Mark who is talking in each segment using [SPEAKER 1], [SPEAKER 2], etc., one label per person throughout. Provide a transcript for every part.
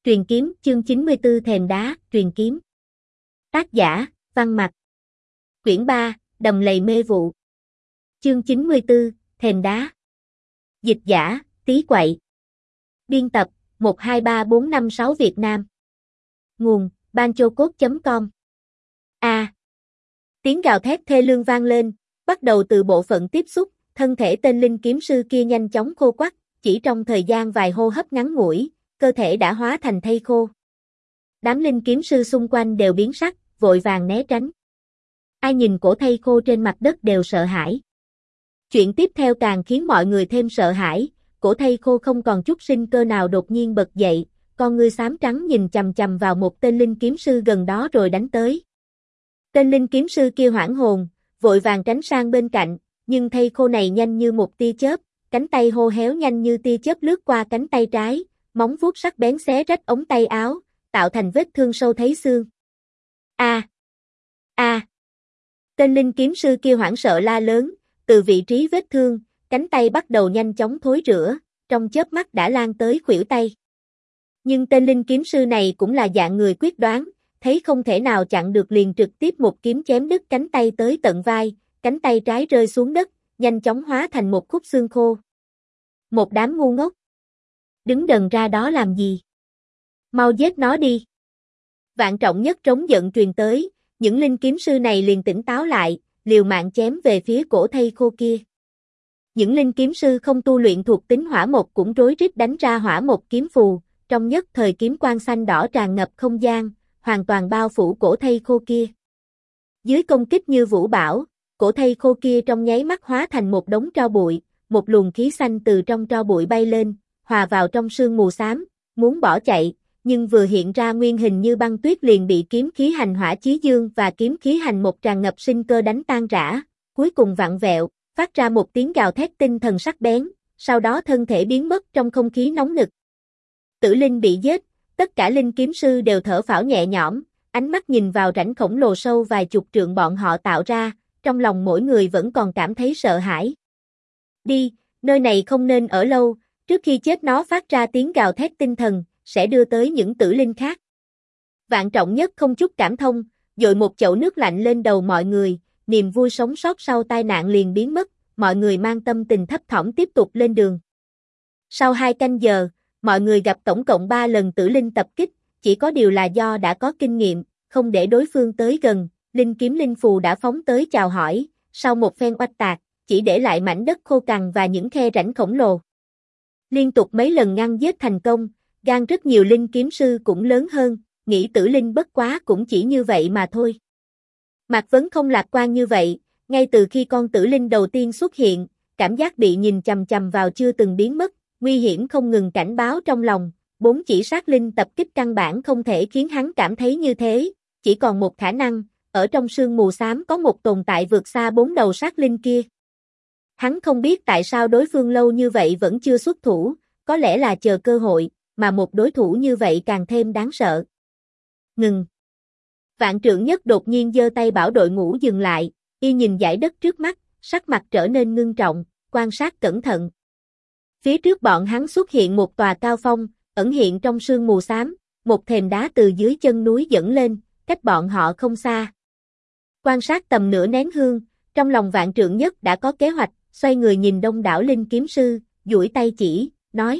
[SPEAKER 1] Truyền kiếm, chương 94 thềm đá, truyền kiếm. Tác giả, Văn Mặc. Quyển 3, Đầm lầy mê vụ. Chương 94, thềm đá. Dịch giả, Tí Quậy. Biên tập, 123456 Việt Nam. Nguồn, banchocode.com. Tiếng gào thét thê lương vang lên, bắt đầu từ bộ phận tiếp xúc, thân thể tên linh kiếm sư kia nhanh chóng khô quắt, chỉ trong thời gian vài hô hấp ngắn ngủi, cơ thể đã hóa thành thây khô. Đám linh kiếm sư xung quanh đều biến sắc, vội vàng né tránh. Ai nhìn cổ thây khô trên mặt đất đều sợ hãi. Chuyện tiếp theo càng khiến mọi người thêm sợ hãi, cổ thây khô không còn chút sinh cơ nào đột nhiên bật dậy, con ngươi xám trắng nhìn chằm chằm vào một tên linh kiếm sư gần đó rồi đánh tới. Tên linh kiếm sư kia hoảng hồn, vội vàng tránh sang bên cạnh, nhưng thây khô này nhanh như một tia chớp, cánh tay hô héo nhanh như tia chớp lướt qua cánh tay trái, móng vuốt sắc bén xé rách ống tay áo, tạo thành vết thương sâu thấy xương. Tên linh kiếm sư kia hoảng sợ la lớn, từ vị trí vết thương, cánh tay bắt đầu nhanh chóng thối rữa, trong chớp mắt đã lan tới khuỷu tay. Nhưng tên linh kiếm sư này cũng là dạng người quyết đoán, thấy không thể nào chặn được liền trực tiếp một kiếm chém đứt cánh tay tới tận vai, cánh tay trái rơi xuống đất, nhanh chóng hóa thành một khúc xương khô. Một đám ngu ngốc. Đứng đần ra đó làm gì? Mau giết nó đi. Vạn Trọng Nhất trống giận truyền tới, những linh kiếm sư này liền tỉnh táo lại, liều mạng chém về phía cổ thây khô kia. Những linh kiếm sư không tu luyện thuộc tính hỏa mộc cũng rối rít đánh ra hỏa mộc kiếm phù, trong nhất thời kiếm quang xanh đỏ tràn ngập không gian, hoàn toàn bao phủ cổ thây khô kia. Dưới công kích như vũ bão, cổ thây khô kia trong nháy mắt hóa thành một đống tro bụi, một luồng khí xanh từ trong tro bụi bay lên, hòa vào trong sương mù xám, muốn bỏ chạy, nhưng vừa hiện ra nguyên hình như băng tuyết liền bị kiếm khí hành hỏa chí dương và kiếm khí hành mộc tràn ngập sinh cơ đánh tan rã, cuối cùng vặn vẹo, phát ra một tiếng gào thét tinh thần sắc bén, sau đó thân thể biến mất trong không khí nóng nực. Tử linh bị giết, tất cả linh kiếm sư đều thở phào nhẹ nhõm, ánh mắt nhìn vào rãnh khổng lồ sâu vài chục trượng bọn họ tạo ra, trong lòng mỗi người vẫn còn cảm thấy sợ hãi. Đi, nơi này không nên ở lâu, trước khi chết nó phát ra tiếng gào thét tinh thần, sẽ đưa tới những tử linh khác. Vạn Trọng Nhất không chút cảm thông, dội một chậu nước lạnh lên đầu mọi người, niềm vui sống sót sau tai nạn liền biến mất, mọi người mang tâm tình thấp thỏm tiếp tục lên đường. Sau 2 canh giờ, mọi người gặp tổng cộng 3 lần tử linh tập kích, chỉ có điều là do đã có kinh nghiệm, không để đối phương tới gần, linh kiếm linh phù đã phóng tới chào hỏi, sau một phen oanh tạc, chỉ để lại mảnh đất khô cằn và những khe rãnh khổng lồ. Liên tục mấy lần ngăn giết thành công, gan rất nhiều linh kiếm sư cũng lớn hơn, nghĩ tử linh bất quá cũng chỉ như vậy mà thôi. Mạc Vấn không lạc quan như vậy, ngay từ khi con tử linh đầu tiên xuất hiện, cảm giác bị nhìn chằm chằm vào chưa từng biến mất, nguy hiểm không ngừng cảnh báo trong lòng, 4 chỉ sát linh tập kích căn bản không thể khiến hắn cảm thấy như thế, chỉ còn một khả năng, ở trong sương mù xám có một tồn tại vượt xa 4 đầu sát linh kia. Hắn không biết tại sao đối phương lâu như vậy vẫn chưa xuất thủ, có lẽ là chờ cơ hội, mà một đối thủ như vậy càng thêm đáng sợ. Ngừng. Vạn Trượng Nhất đột nhiên giơ tay bảo đội ngũ dừng lại, y nhìn dải đất trước mắt, sắc mặt trở nên ngưng trọng, quan sát cẩn thận. Phía trước bọn hắn xuất hiện một tòa cao phong, ẩn hiện trong sương mù xám, một thềm đá từ dưới chân núi dẫn lên, cách bọn họ không xa. Quan sát tầm nửa nén hương, trong lòng Vạn Trượng Nhất đã có kế hoạch, xoay người nhìn đông đảo linh kiếm sư, duỗi tay chỉ, nói: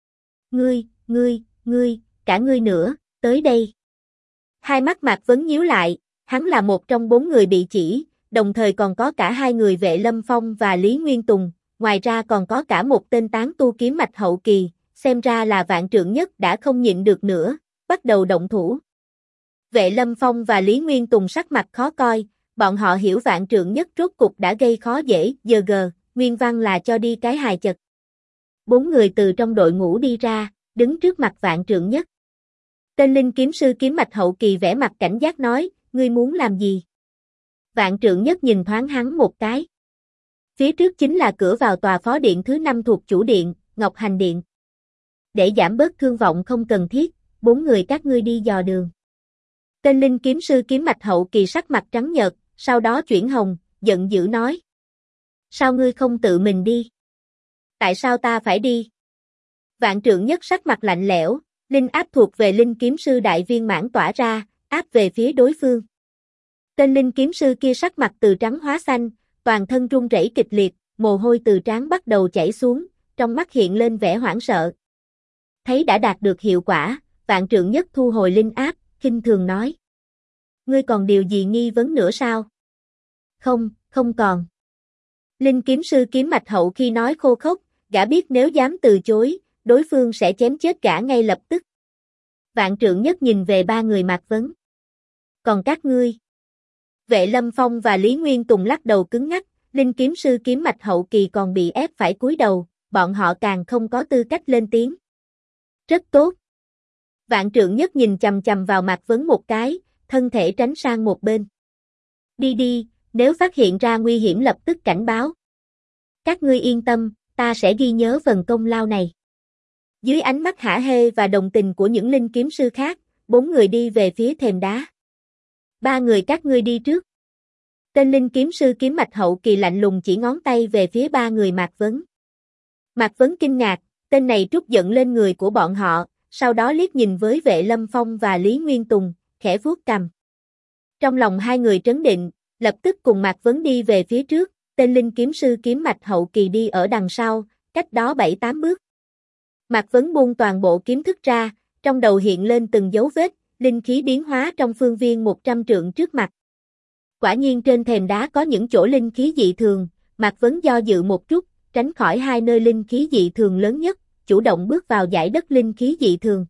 [SPEAKER 1] Ngươi, cả ngươi nữa, tới đây. Hai mắt Mạc Vấn nhíu lại, hắn là một trong 4 người bị chỉ, đồng thời còn có cả 2 người Vệ Lâm Phong và Lý Nguyên Tùng, ngoài ra còn có cả một tên tán tu kiếm mạch hậu kỳ, xem ra là Vạn Trượng Nhất đã không nhịn được nữa, bắt đầu động thủ. Vệ Lâm Phong và Lý Nguyên Tùng sắc mặt khó coi, bọn họ hiểu Vạn Trượng Nhất rốt cục đã gây khó dễ, giờ nguyên văn là cho đi cái hài chật. 4 người từ trong đội ngũ đi ra, đứng trước mặt Vạn Trượng Nhất. Tên linh kiếm sư kiếm mạch hậu kỳ vẻ mặt cảnh giác nói, ngươi muốn làm gì? Vạn Trượng Nhất nhìn thoáng hắn một cái. Phía trước chính là cửa vào tòa phó điện thứ 5 thuộc chủ điện, Ngọc Hành Điện. Để giảm bớt thương vọng không cần thiết, 4 người các ngươi đi dò đường. Tên linh kiếm sư kiếm mạch hậu kỳ sắc mặt trắng nhợt, sau đó chuyển hồng, giận dữ nói. Sao ngươi không tự mình đi? Tại sao ta phải đi? Vạn Trượng Nhất sắc mặt lạnh lẽo, Linh áp thuộc về linh kiếm sư đại viên mãn tỏa ra, áp về phía đối phương. Tên linh kiếm sư kia sắc mặt từ trắng hóa xanh, toàn thân run rẩy kịch liệt, mồ hôi từ trán bắt đầu chảy xuống, trong mắt hiện lên vẻ hoảng sợ. Thấy đã đạt được hiệu quả, Vạn Trượng Nhất thu hồi linh áp, khinh thường nói. Ngươi còn điều gì nghi vấn nữa sao? Không, không còn. Linh kiếm sư kiếm mạch hậu khi nói khô khốc, gã biết nếu dám từ chối, đối phương sẽ chém chết gã ngay lập tức. Vạn Trượng Nhất nhìn về ba người Mạc Vấn. Còn các ngươi? Vệ Lâm Phong và Lý Nguyên Tùng lắc đầu cứng ngắc, linh kiếm sư kiếm mạch hậu kỳ còn bị ép phải cúi đầu, bọn họ càng không có tư cách lên tiếng. Rất tốt. Vạn Trượng Nhất nhìn chằm chằm vào Mạc Vấn một cái, thân thể tránh sang một bên. Đi đi, nếu phát hiện ra nguy hiểm lập tức cảnh báo. Các ngươi yên tâm, ta sẽ ghi nhớ phần công lao này. Dưới ánh mắt hả hê và đồng tình của những linh kiếm sư khác, 4 người đi về phía thềm đá. 3 người các ngươi đi trước. Tên linh kiếm sư kiếm mạch hậu kỳ lạnh lùng chỉ ngón tay về phía 3 người Mạc Vấn. Mạc Vấn kinh ngạc, tên này trút giận lên người của bọn họ, sau đó liếc nhìn với Vệ Lâm Phong và Lý Nguyên Tùng, khẽ vuốt cằm. Trong lòng hai người trấn định, lập tức cùng Mạc Vấn đi về phía trước, tên linh kiếm sư kiếm mạch hậu kỳ đi ở đằng sau, cách đó 7-8 bước. Mạc Vấn buông toàn bộ kiếm thức ra, trong đầu hiện lên từng dấu vết, linh khí biến hóa trong phương viên 100 trượng trước mặt. Quả nhiên trên thềm đá có những chỗ linh khí dị thường, Mạc Vấn do dự một chút, tránh khỏi hai nơi linh khí dị thường lớn nhất, chủ động bước vào dải đất linh khí dị thường.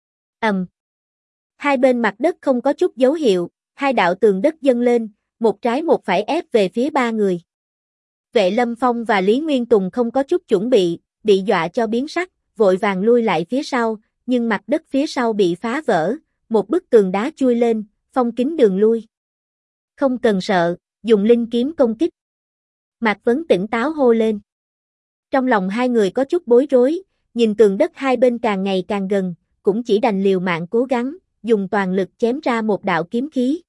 [SPEAKER 1] Hai bên mặt đất không có chút dấu hiệu, hai đạo tường đất dâng lên, một trái một phải ép về phía 3 người. Vệ Lâm Phong và Lý Nguyên Tùng không có chút chuẩn bị dọa cho biến sắc, vội vàng lui lại phía sau, nhưng mặt đất phía sau bị phá vỡ, một bức tường đá chui lên, phong kín đường lui. Không cần sợ, dùng linh kiếm công kích. Mạc Vấn tỉnh táo hô lên. Trong lòng hai người có chút bối rối, nhìn tường đất hai bên càng ngày càng gần, cũng chỉ đành liều mạng cố gắng, dùng toàn lực chém ra một đạo kiếm khí.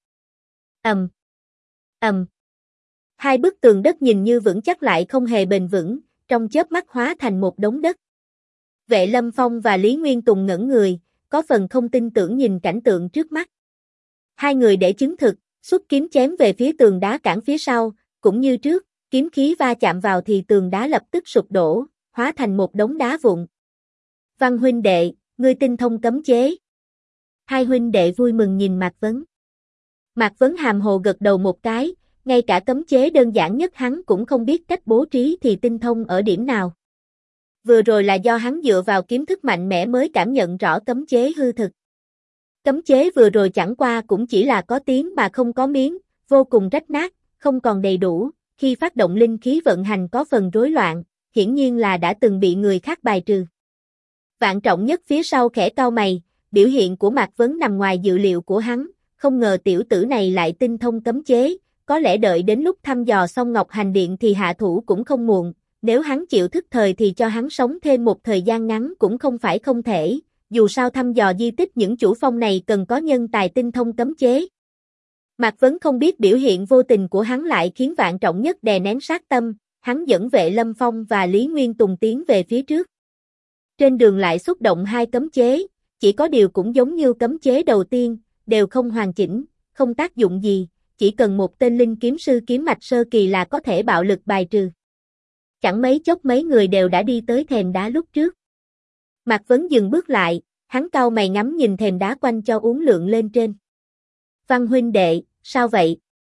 [SPEAKER 1] Hai bức tường đất nhìn như vững chắc lại không hề bền vững, trong chớp mắt hóa thành một đống đất. Vệ Lâm Phong và Lý Nguyên Tùng ngẩn người, có phần không tin tưởng nhìn cảnh tượng trước mắt. Hai người để chứng thực, xuất kiếm chém về phía tường đá cản phía sau, cũng như trước, kiếm khí va chạm vào thì tường đá lập tức sụp đổ, hóa thành một đống đá vụn. Văn huynh đệ, ngươi tinh thông cấm chế. Hai huynh đệ vui mừng nhìn Mạc Vấn. Mạc Vấn hàm hồ gật đầu một cái, ngay cả cấm chế đơn giản nhất hắn cũng không biết cách bố trí thì tinh thông ở điểm nào. Vừa rồi là do hắn dựa vào kiếm thức mạnh mẽ mới cảm nhận rõ cấm chế hư thực. Cấm chế vừa rồi chẳng qua cũng chỉ là có tiếng mà không có miếng, vô cùng rách nát, không còn đầy đủ, khi phát động linh khí vận hành có phần rối loạn, hiển nhiên là đã từng bị người khác bài trừ. Vạn Trọng Nhất phía sau khẽ cau mày, biểu hiện của Mạc Vấn nằm ngoài dự liệu của hắn, không ngờ tiểu tử này lại tinh thông cấm chế, có lẽ đợi đến lúc thăm dò xong Ngọc Hành Điện thì hạ thủ cũng không muộn, nếu hắn chịu thức thời thì cho hắn sống thêm một thời gian ngắn cũng không phải không thể, dù sao thăm dò di tích những chủ phong này cần có nhân tài tinh thông cấm chế. Mạc Vấn không biết biểu hiện vô tình của hắn lại khiến Vạn Trọng Nhất đè nén sát tâm, hắn dẫn Vệ Lâm Phong và Lý Nguyên Tùng tiến về phía trước. Trên đường lại xuất động hai cấm chế, chỉ có điều cũng giống như cấm chế đầu tiên, đều không hoàn chỉnh, không tác dụng gì, chỉ cần một tên linh kiếm sư kiếm mạch sơ kỳ là có thể bạo lực bài trừ. Chẳng mấy chốc mấy người đều đã đi tới thềm đá lúc trước. Mạc Vấn dừng bước lại, hắn cau mày ngắm nhìn thềm đá quanh cho uốn lượn lên trên. Văn huynh đệ, sao vậy?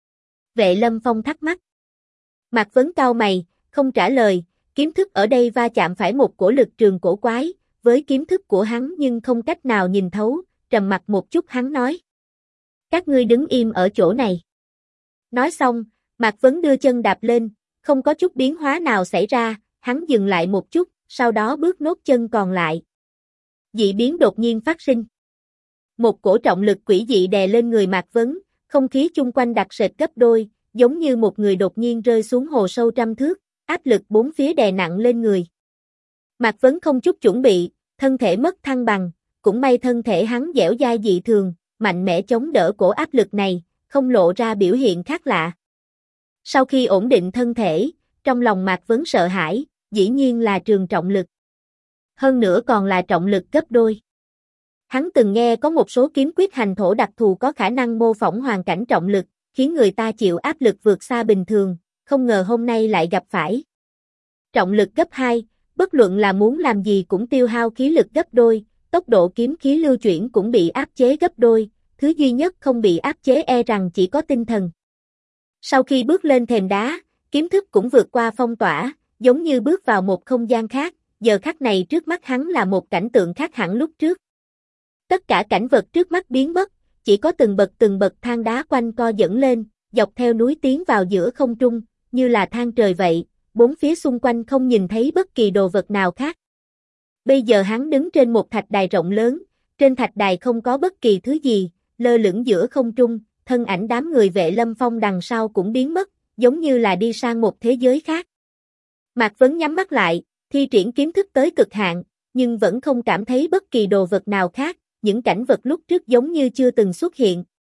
[SPEAKER 1] Vệ Lâm Phong thắc mắc. Mạc Vấn cau mày, không trả lời, kiếm thức ở đây va chạm phải một cổ lực trường cổ quái, với kiếm thức của hắn nhưng không cách nào nhìn thấu, trầm mặc một chút hắn nói. Các ngươi đứng im ở chỗ này. Nói xong, Mạc Vấn đưa chân đạp lên, không có chút biến hóa nào xảy ra, hắn dừng lại một chút, sau đó bước nốt chân còn lại. Dị biến đột nhiên phát sinh. Một cổ trọng lực quỷ dị đè lên người Mạc Vấn, không khí chung quanh đặc sệt gấp đôi, giống như một người đột nhiên rơi xuống hồ sâu trăm thước, áp lực bốn phía đè nặng lên người. Mạc Vấn không chút chuẩn bị, thân thể mất thăng bằng, cũng may thân thể hắn dẻo dai dị thường, mạnh mẽ chống đỡ cổ áp lực này, không lộ ra biểu hiện khác lạ. Sau khi ổn định thân thể, trong lòng Mạc Vấn sợ hãi, dĩ nhiên là trường trọng lực. Hơn nữa còn là trọng lực gấp đôi. Hắn từng nghe có một số kiếm quyết hành thổ đặc thù có khả năng mô phỏng hoàn cảnh trọng lực, khiến người ta chịu áp lực vượt xa bình thường, không ngờ hôm nay lại gặp phải. Trọng lực gấp 2, bất luận là muốn làm gì cũng tiêu hao khí lực gấp đôi, tốc độ kiếm khí lưu chuyển cũng bị áp chế gấp đôi, thứ duy nhất không bị áp chế rằng chỉ có tinh thần. Sau khi bước lên thềm đá, kiếm thức cũng vượt qua phong tỏa, giống như bước vào một không gian khác, giờ khắc này trước mắt hắn là một cảnh tượng khác hẳn lúc trước. Tất cả cảnh vật trước mắt biến mất, chỉ có từng bậc thang đá quanh co dẫn lên, dọc theo núi tiến vào giữa không trung, như là thang trời vậy, bốn phía xung quanh không nhìn thấy bất kỳ đồ vật nào khác. Bây giờ hắn đứng trên một thạch đài rộng lớn, trên thạch đài không có bất kỳ thứ gì, lơ lửng giữa không trung, thân ảnh đám người Vệ Lâm Phong đằng sau cũng biến mất, giống như là đi sang một thế giới khác. Mạc Vấn nhắm mắt lại, thi triển kiếm thức tới cực hạn, nhưng vẫn không cảm thấy bất kỳ đồ vật nào khác, những cảnh vật lúc trước giống như chưa từng xuất hiện,